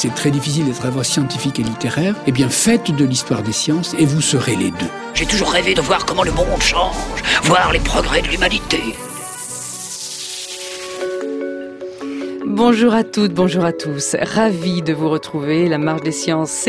c'est très difficile d'être à la fois scientifique et littéraire, eh bien faites de l'histoire des sciences et vous serez les deux. J'ai toujours rêvé de voir comment le monde change, voir les progrès de l'humanité. Bonjour à toutes, bonjour à tous. Ravi de vous retrouver. La Marche des Sciences.